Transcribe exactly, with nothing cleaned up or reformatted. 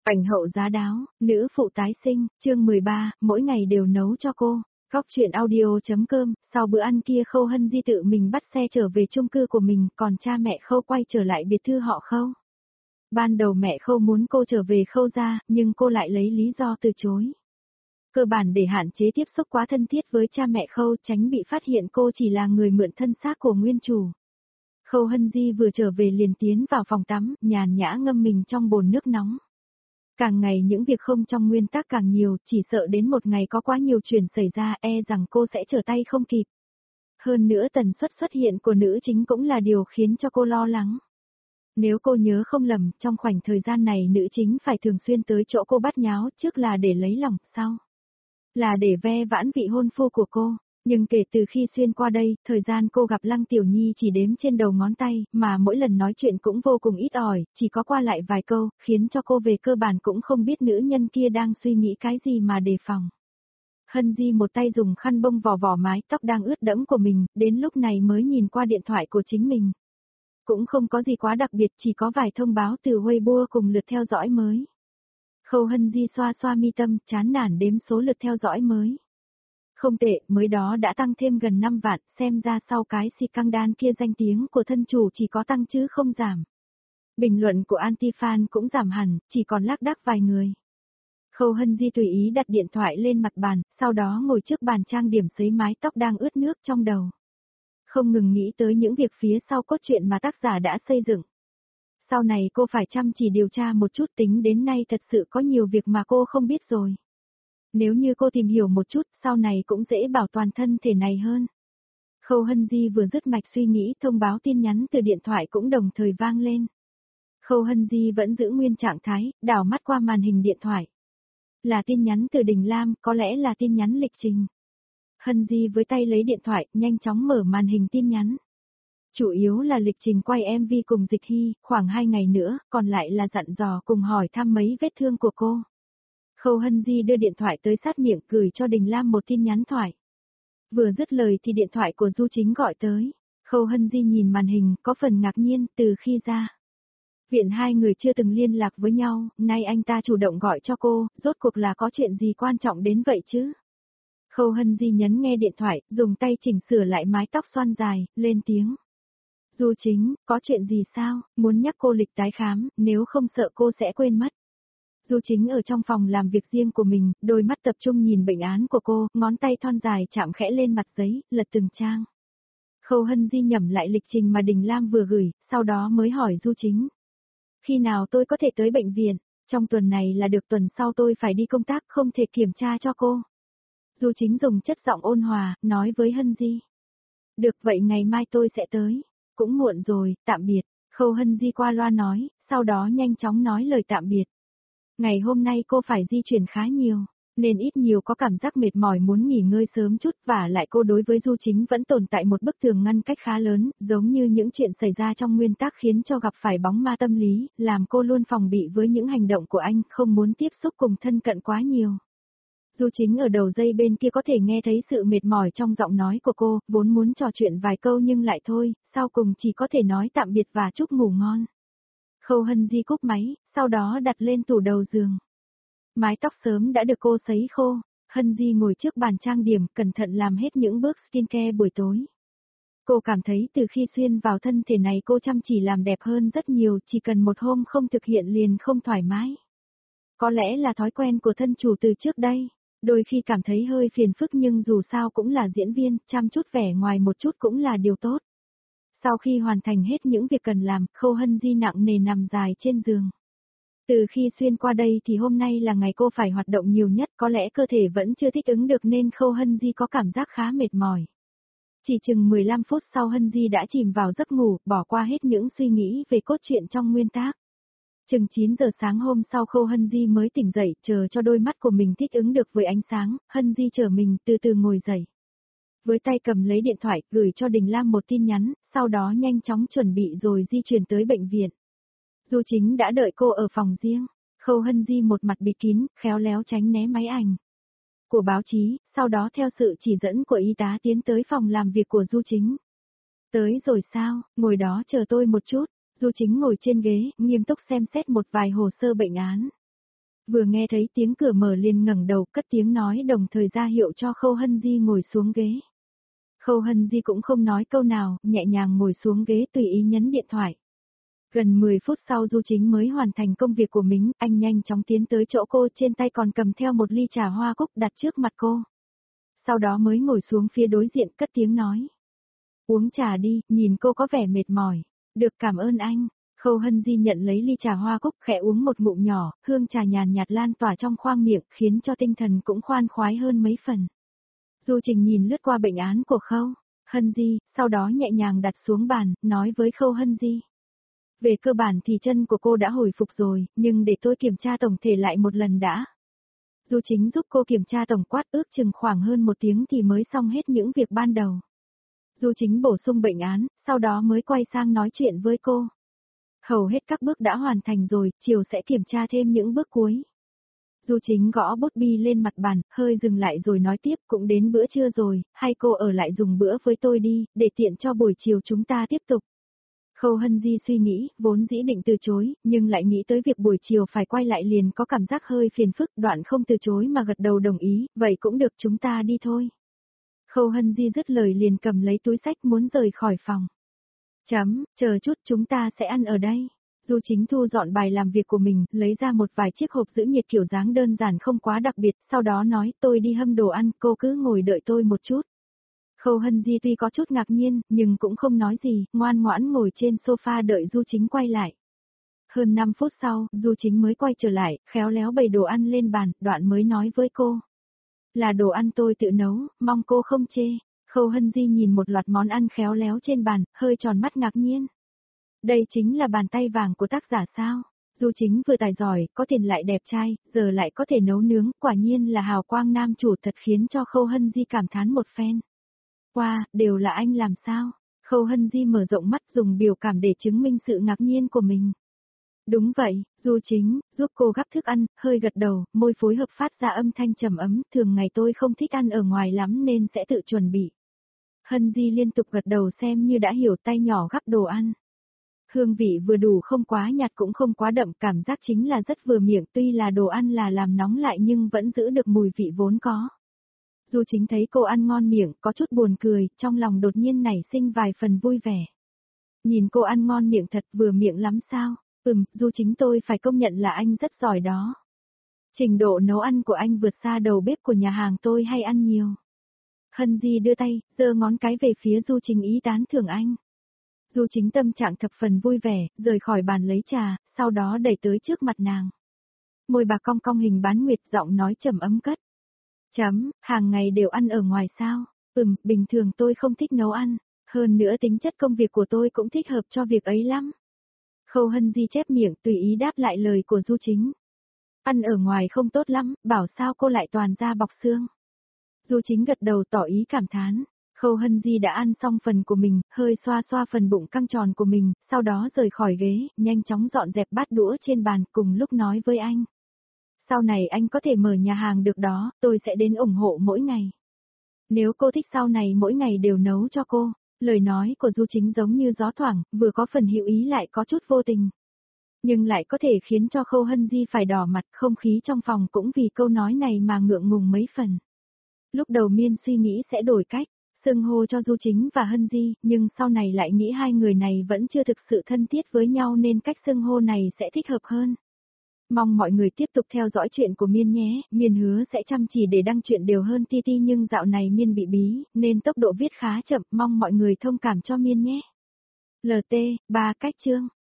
Ảnh hậu giá đáo, nữ phụ tái sinh, chương mười ba, mỗi ngày đều nấu cho cô. Góc chuyện audio.com, sau bữa ăn kia Khâu Hân Di tự mình bắt xe trở về chung cư của mình, còn cha mẹ Khâu quay trở lại biệt thự họ Khâu. Ban đầu mẹ Khâu muốn cô trở về Khâu gia, nhưng cô lại lấy lý do từ chối. Cơ bản để hạn chế tiếp xúc quá thân thiết với cha mẹ Khâu, tránh bị phát hiện cô chỉ là người mượn thân xác của nguyên chủ. Khâu Hân Di vừa trở về liền tiến vào phòng tắm, nhàn nhã ngâm mình trong bồn nước nóng. Càng ngày những việc không trong nguyên tắc càng nhiều, chỉ sợ đến một ngày có quá nhiều chuyện xảy ra e rằng cô sẽ trở tay không kịp. Hơn nữa tần suất xuất hiện của nữ chính cũng là điều khiến cho cô lo lắng. Nếu cô nhớ không lầm, trong khoảnh thời gian này nữ chính phải thường xuyên tới chỗ cô bắt nháo, trước là để lấy lòng, sau là để ve vãn vị hôn phu của cô. Nhưng kể từ khi xuyên qua đây, thời gian cô gặp Lăng Tiểu Nhi chỉ đếm trên đầu ngón tay, mà mỗi lần nói chuyện cũng vô cùng ít ỏi, chỉ có qua lại vài câu, khiến cho cô về cơ bản cũng không biết nữ nhân kia đang suy nghĩ cái gì mà đề phòng. Hân Di một tay dùng khăn bông vò vò mái tóc đang ướt đẫm của mình, đến lúc này mới nhìn qua điện thoại của chính mình. Cũng không có gì quá đặc biệt, chỉ có vài thông báo từ Weibo cùng lượt theo dõi mới. Khâu Hân Di xoa xoa mi tâm, chán nản đếm số lượt theo dõi mới. Không tệ, mới đó đã tăng thêm gần năm vạn, xem ra sau cái si căng đan kia danh tiếng của thân chủ chỉ có tăng chứ không giảm. Bình luận của anti-fan cũng giảm hẳn, chỉ còn lác đác vài người. Khâu Hân Di tùy ý đặt điện thoại lên mặt bàn, sau đó ngồi trước bàn trang điểm sấy mái tóc đang ướt nước trong đầu. Không ngừng nghĩ tới những việc phía sau cốt truyện mà tác giả đã xây dựng. Sau này cô phải chăm chỉ điều tra một chút, tính đến nay thật sự có nhiều việc mà cô không biết rồi. Nếu như cô tìm hiểu một chút, sau này cũng dễ bảo toàn thân thể này hơn. Khâu Hân Di vừa dứt mạch suy nghĩ, thông báo tin nhắn từ điện thoại cũng đồng thời vang lên. Khâu Hân Di vẫn giữ nguyên trạng thái, đảo mắt qua màn hình điện thoại. Là tin nhắn từ Đình Lam, có lẽ là tin nhắn lịch trình. Hân Di với tay lấy điện thoại, nhanh chóng mở màn hình tin nhắn. Chủ yếu là lịch trình quay em vê cùng Dịch Hy, khoảng hai ngày nữa, còn lại là dặn dò cùng hỏi thăm mấy vết thương của cô. Khâu Hân Di đưa điện thoại tới sát miệng, gửi cho Đình Lam một tin nhắn thoại. Vừa dứt lời thì điện thoại của Du Chính gọi tới. Khâu Hân Di nhìn màn hình, có phần ngạc nhiên, từ khi ra viện hai người chưa từng liên lạc với nhau, nay anh ta chủ động gọi cho cô, rốt cuộc là có chuyện gì quan trọng đến vậy chứ? Khâu Hân Di nhấn nghe điện thoại, dùng tay chỉnh sửa lại mái tóc xoăn dài, lên tiếng. Du Chính, có chuyện gì sao, muốn nhắc cô lịch tái khám, nếu không sợ cô sẽ quên mất. Du Chính ở trong phòng làm việc riêng của mình, đôi mắt tập trung nhìn bệnh án của cô, ngón tay thon dài chạm khẽ lên mặt giấy, lật từng trang. Khâu Hân Di nhẩm lại lịch trình mà Đình Lam vừa gửi, sau đó mới hỏi Du Chính. Khi nào tôi có thể tới bệnh viện, trong tuần này là được, tuần sau tôi phải đi công tác, không thể kiểm tra cho cô. Du Chính dùng chất giọng ôn hòa, nói với Hân Di. Được vậy ngày mai tôi sẽ tới, cũng muộn rồi, tạm biệt. Khâu Hân Di qua loa nói, sau đó nhanh chóng nói lời tạm biệt. Ngày hôm nay cô phải di chuyển khá nhiều, nên ít nhiều có cảm giác mệt mỏi muốn nghỉ ngơi sớm chút, và lại cô đối với Du Chính vẫn tồn tại một bức tường ngăn cách khá lớn, giống như những chuyện xảy ra trong nguyên tác khiến cho gặp phải bóng ma tâm lý, làm cô luôn phòng bị với những hành động của anh, không muốn tiếp xúc cùng thân cận quá nhiều. Du Chính ở đầu dây bên kia có thể nghe thấy sự mệt mỏi trong giọng nói của cô, vốn muốn trò chuyện vài câu nhưng lại thôi, sau cùng chỉ có thể nói tạm biệt và chúc ngủ ngon. Khâu Hân Di cúp máy, sau đó đặt lên tủ đầu giường. Mái tóc sớm đã được cô sấy khô, Hân Di ngồi trước bàn trang điểm, cẩn thận làm hết những bước skincare buổi tối. Cô cảm thấy từ khi xuyên vào thân thể này cô chăm chỉ làm đẹp hơn rất nhiều, chỉ cần một hôm không thực hiện liền không thoải mái. Có lẽ là thói quen của thân chủ từ trước đây, đôi khi cảm thấy hơi phiền phức nhưng dù sao cũng là diễn viên, chăm chút vẻ ngoài một chút cũng là điều tốt. Sau khi hoàn thành hết những việc cần làm, Khâu Hân Di nặng nề nằm dài trên giường. Từ khi xuyên qua đây thì hôm nay là ngày cô phải hoạt động nhiều nhất, có lẽ cơ thể vẫn chưa thích ứng được nên Khâu Hân Di có cảm giác khá mệt mỏi. Chỉ chừng mười lăm phút sau Hân Di đã chìm vào giấc ngủ, bỏ qua hết những suy nghĩ về cốt truyện trong nguyên tác. Chừng chín giờ sáng hôm sau Khâu Hân Di mới tỉnh dậy, chờ cho đôi mắt của mình thích ứng được với ánh sáng, Hân Di chờ mình từ từ ngồi dậy. Với tay cầm lấy điện thoại, gửi cho Đình Lam một tin nhắn, sau đó nhanh chóng chuẩn bị rồi di chuyển tới bệnh viện. Du Chính đã đợi cô ở phòng riêng, Khâu Hân Di một mặt bịt kín, khéo léo tránh né máy ảnh của báo chí, sau đó theo sự chỉ dẫn của y tá tiến tới phòng làm việc của Du Chính. Tới rồi sao, ngồi đó chờ tôi một chút. Du Chính ngồi trên ghế, nghiêm túc xem xét một vài hồ sơ bệnh án. Vừa nghe thấy tiếng cửa mở liền ngẩng đầu cất tiếng nói đồng thời ra hiệu cho Khâu Hân Di ngồi xuống ghế. Khâu Hân Di cũng không nói câu nào, nhẹ nhàng ngồi xuống ghế tùy ý nhấn điện thoại. Gần mười phút sau Du Chính mới hoàn thành công việc của mình, anh nhanh chóng tiến tới chỗ cô, trên tay còn cầm theo một ly trà hoa cúc đặt trước mặt cô. Sau đó mới ngồi xuống phía đối diện cất tiếng nói. Uống trà đi, nhìn cô có vẻ mệt mỏi. Được, cảm ơn anh. Khâu Hân Di nhận lấy ly trà hoa cúc khẽ uống một ngụm nhỏ, hương trà nhàn nhạt lan tỏa trong khoang miệng khiến cho tinh thần cũng khoan khoái hơn mấy phần. Du Trình nhìn lướt qua bệnh án của Khâu Hân Di, sau đó nhẹ nhàng đặt xuống bàn, nói với Khâu Hân Di. Về cơ bản thì chân của cô đã hồi phục rồi, nhưng để tôi kiểm tra tổng thể lại một lần đã. Du Chính giúp cô kiểm tra tổng quát ước chừng khoảng hơn một tiếng thì mới xong hết những việc ban đầu. Du Chính bổ sung bệnh án, sau đó mới quay sang nói chuyện với cô. Hầu hết các bước đã hoàn thành rồi, chiều sẽ kiểm tra thêm những bước cuối. Du Chính gõ bút bi lên mặt bàn, hơi dừng lại rồi nói tiếp, cũng đến bữa trưa rồi, hay cô ở lại dùng bữa với tôi đi, để tiện cho buổi chiều chúng ta tiếp tục. Khâu Hân Di suy nghĩ, vốn dĩ định từ chối, nhưng lại nghĩ tới việc buổi chiều phải quay lại liền có cảm giác hơi phiền phức, đoạn không từ chối mà gật đầu đồng ý, vậy cũng được, chúng ta đi thôi. Khâu Hân Di dứt lời liền cầm lấy túi xách muốn rời khỏi phòng. Chấm, chờ chút, chúng ta sẽ ăn ở đây. Du Chính thu dọn bài làm việc của mình, lấy ra một vài chiếc hộp giữ nhiệt kiểu dáng đơn giản không quá đặc biệt, sau đó nói, tôi đi hâm đồ ăn, cô cứ ngồi đợi tôi một chút. Khâu Hân Di tuy có chút ngạc nhiên, nhưng cũng không nói gì, ngoan ngoãn ngồi trên sofa đợi Du Chính quay lại. Hơn năm phút sau, Du Chính mới quay trở lại, khéo léo bày đồ ăn lên bàn, đoạn mới nói với cô. Là đồ ăn tôi tự nấu, mong cô không chê. Khâu Hân Di nhìn một loạt món ăn khéo léo trên bàn, hơi tròn mắt ngạc nhiên. Đây chính là bàn tay vàng của tác giả sao? Du Chính vừa tài giỏi, có tiền lại đẹp trai, giờ lại có thể nấu nướng, quả nhiên là hào quang nam chủ, thật khiến cho Khâu Hân Di cảm thán một phen. Wow, đều là anh làm sao? Khâu Hân Di mở rộng mắt dùng biểu cảm để chứng minh sự ngạc nhiên của mình. Đúng vậy, Du Chính, giúp cô gắp thức ăn, hơi gật đầu, môi phối hợp phát ra âm thanh trầm ấm, thường ngày tôi không thích ăn ở ngoài lắm nên sẽ tự chuẩn bị. Hân Di liên tục gật đầu xem như đã hiểu, tay nhỏ gắp đồ ăn. Hương vị vừa đủ, không quá nhạt cũng không quá đậm, cảm giác chính là rất vừa miệng, tuy là đồ ăn là làm nóng lại nhưng vẫn giữ được mùi vị vốn có. Du Chính thấy cô ăn ngon miệng, có chút buồn cười, trong lòng đột nhiên nảy sinh vài phần vui vẻ. Nhìn cô ăn ngon miệng thật, vừa miệng lắm sao? Ừm, Du Chính, tôi phải công nhận là anh rất giỏi đó. Trình độ nấu ăn của anh vượt xa đầu bếp của nhà hàng tôi hay ăn nhiều. Hân Di đưa tay, giơ ngón cái về phía Du Chính ý tán thưởng anh. Du Chính tâm trạng thập phần vui vẻ, rời khỏi bàn lấy trà, sau đó đẩy tới trước mặt nàng. Môi bà cong cong hình bán nguyệt, giọng nói trầm ấm cất. Chấm, hàng ngày đều ăn ở ngoài sao? Ừm, bình thường tôi không thích nấu ăn, hơn nữa tính chất công việc của tôi cũng thích hợp cho việc ấy lắm. Khâu Hân Di chép miệng tùy ý đáp lại lời của Du Chính. Ăn ở ngoài không tốt lắm, bảo sao cô lại toàn da bọc xương. Du Chính gật đầu tỏ ý cảm thán. Khâu Hân Di đã ăn xong phần của mình, hơi xoa xoa phần bụng căng tròn của mình, sau đó rời khỏi ghế, nhanh chóng dọn dẹp bát đũa trên bàn cùng lúc nói với anh. Sau này anh có thể mở nhà hàng được đó, tôi sẽ đến ủng hộ mỗi ngày. Nếu cô thích sau này mỗi ngày đều nấu cho cô. Lời nói của Du Chính giống như gió thoảng, vừa có phần hữu ý lại có chút vô tình. Nhưng lại có thể khiến cho Khâu Hân Di phải đỏ mặt, không khí trong phòng cũng vì câu nói này mà ngượng ngùng mấy phần. Lúc đầu Miên suy nghĩ sẽ đổi cách, xưng hô cho Du Chính và Hân Di, nhưng sau này lại nghĩ hai người này vẫn chưa thực sự thân thiết với nhau nên cách xưng hô này sẽ thích hợp hơn. Mong mọi người tiếp tục theo dõi chuyện của Miên nhé, Miên hứa sẽ chăm chỉ để đăng chuyện đều hơn Ti Ti nhưng dạo này Miên bị bí, nên tốc độ viết khá chậm, mong mọi người thông cảm cho Miên nhé. lờ tê, ba cách chương.